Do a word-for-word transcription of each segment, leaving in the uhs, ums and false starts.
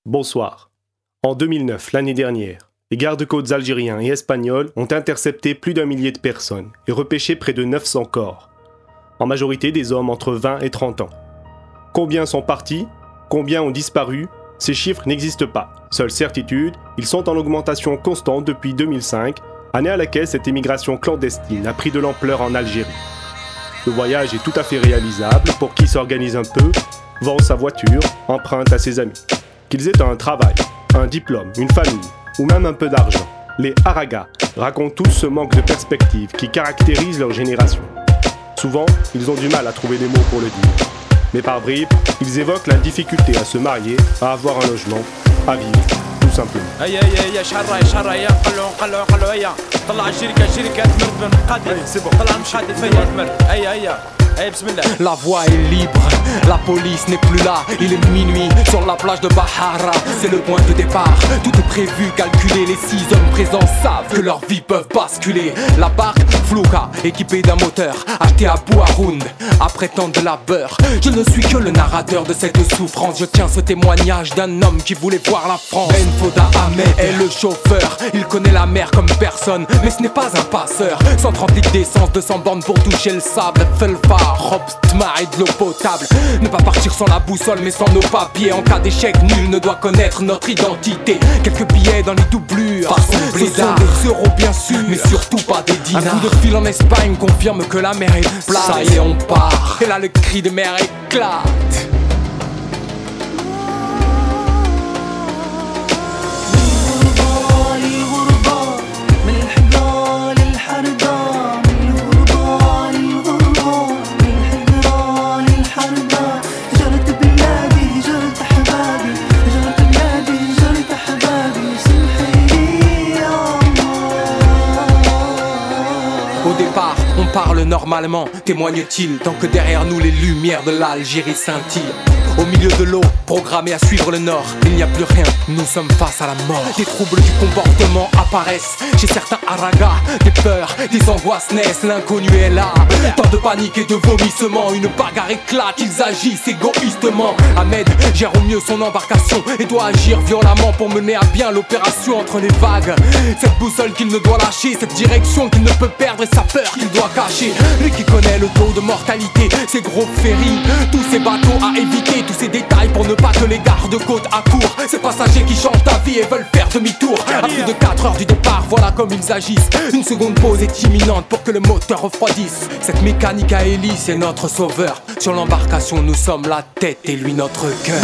Bonsoir. En deux mille neuf, l'année dernière, les gardes-côtes algériens et espagnols ont intercepté plus d'un millier de personnes et repêché près de neuf cents corps, en majorité des hommes entre vingt et trente ans. Combien sont partis? Combien ont disparu? Ces chiffres n'existent pas. Seule certitude, ils sont en augmentation constante depuis deux mille cinq, année à laquelle cette émigration clandestine a pris de l'ampleur en Algérie. Le voyage est tout à fait réalisable pour qui s'organise un peu, vend sa voiture, emprunte à ses amis. Qu'ils aient un travail, un diplôme, une famille ou même un peu d'argent, les Aragas racontent tous ce manque de perspective qui caractérise leur génération. Souvent, ils ont du mal à trouver des mots pour le dire. Mais par bribes, ils évoquent la difficulté à se marier, à avoir un logement, à vivre, tout simplement. Aïe aïe aïe, شحال راهي شحال راهي قلعوا قلعوا قلعوا هيا طلع الشركة شركة تمرد من قادر سي بون طلع مشادي فيا تمرد هيا هيا. La voie est libre, la police n'est plus là. Il est minuit sur la plage de Bahara. C'est le point de départ, tout est prévu, calculé. Les six hommes présents savent que leur vie peuvent basculer. La barque Flouka, équipée d'un moteur acheté à Bouharoun, après tant de labeur. Je ne suis que le narrateur de cette souffrance. Je tiens ce témoignage d'un homme qui voulait voir la France. Ben Foda Ahmed est le chauffeur. Il connaît la mer comme personne, mais ce n'est pas un passeur. cent trente litres d'essence, deux cents bornes pour toucher le sable. Felfa robe, tma et de l'eau potable. Ne pas partir sans la boussole mais sans nos papiers. En cas d'échec, nul ne doit connaître notre identité. Quelques billets dans les doublures, ce sont des euros bien sûr, mais surtout pas des dinars. Un coup de fil en Espagne confirme que la mer est plate. Ça y est, on part, et là le cri de mer éclate. On parle normalement, témoigne-t-il, tant que derrière nous les lumières de l'Algérie scintillent. Au milieu de l'eau, programmé à suivre le nord, il n'y a plus rien, nous sommes face à la mort. Des troubles du comportement apparaissent chez certains Aragas. Des peurs, des angoisses naissent, l'inconnu est là. Tant de panique et de vomissements, une bagarre éclate, ils agissent égoïstement. Ahmed gère au mieux son embarcation et doit agir violemment pour mener à bien l'opération entre les vagues. Cette boussole qu'il ne doit lâcher, cette direction qu'il ne peut perdre et sa peur qu'il doit cacher. Lui qui connaît le taux de mortalité, ces gros ferries, tous ces bateaux à éviter, tous ces détails pour ne pas que les gardes-côtes accourent. Ces passagers qui changent d'avis et veulent faire demi-tour. À plus de quatre heures du départ, voilà comme ils agissent. Une seconde pause est imminente pour que le moteur refroidisse. Cette mécanique à hélice est notre sauveur. Sur l'embarcation nous sommes la tête et lui notre cœur.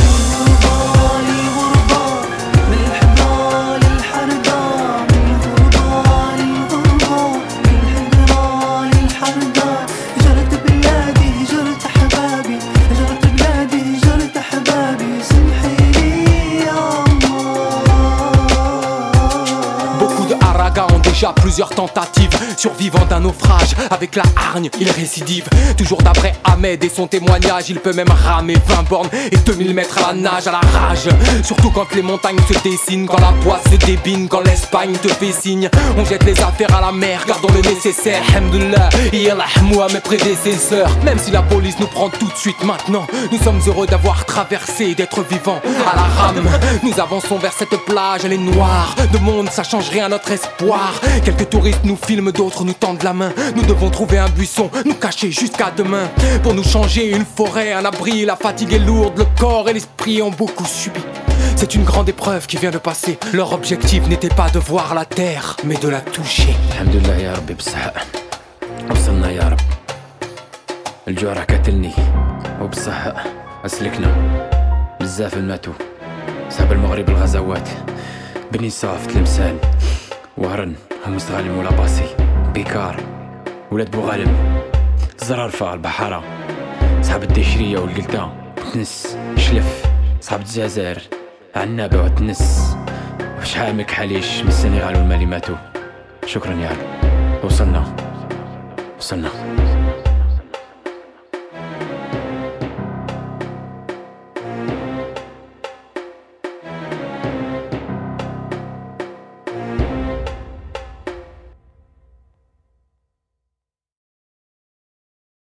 Plusieurs tentatives, survivant d'un naufrage. Avec la hargne, il récidive. Toujours d'après Ahmed et son témoignage, il peut même ramer vingt bornes et deux mille mètres à la nage, à la rage. Surtout quand les montagnes se dessinent, quand la boîte se débine, quand l'Espagne te fait signe. On jette les affaires à la mer, gardons le nécessaire. Alhamdoulilah, yalahmoua mes prédécesseurs. Même si la police nous prend tout de suite maintenant, nous sommes heureux d'avoir traversé, d'être vivants à la rame. Nous avançons vers cette plage, elle est noire. De monde, ça change rien à notre espoir. Quelques touristes nous filment, d'autres nous tendent la main. Nous devons trouver un buisson, nous cacher jusqu'à demain. Pour nous changer, une forêt, un abri. La fatigue est lourde, le corps et l'esprit ont beaucoup subi. C'est une grande épreuve qui vient de passer. Leur objectif n'était pas de voir la terre, mais de la toucher. Alhamdulillah ya Rabbi بالصحة وصلنا يا رب. الجوع راه قاتلني وبالصحة أسلكنا بزاف ماتوا. صعب المغرب الغزوات بني صاف تلمسان وهرن هم مستغالم ولا باسي بيكار ولاد بوغالم زرار فا البحارة صحاب الدشرية والقلدة تنس شلف صحاب الجزائر عنابة وتنس وشحال من كحاليش من السنغال والمالي ماتوا. شكرا يا رب وصلنا وصلنا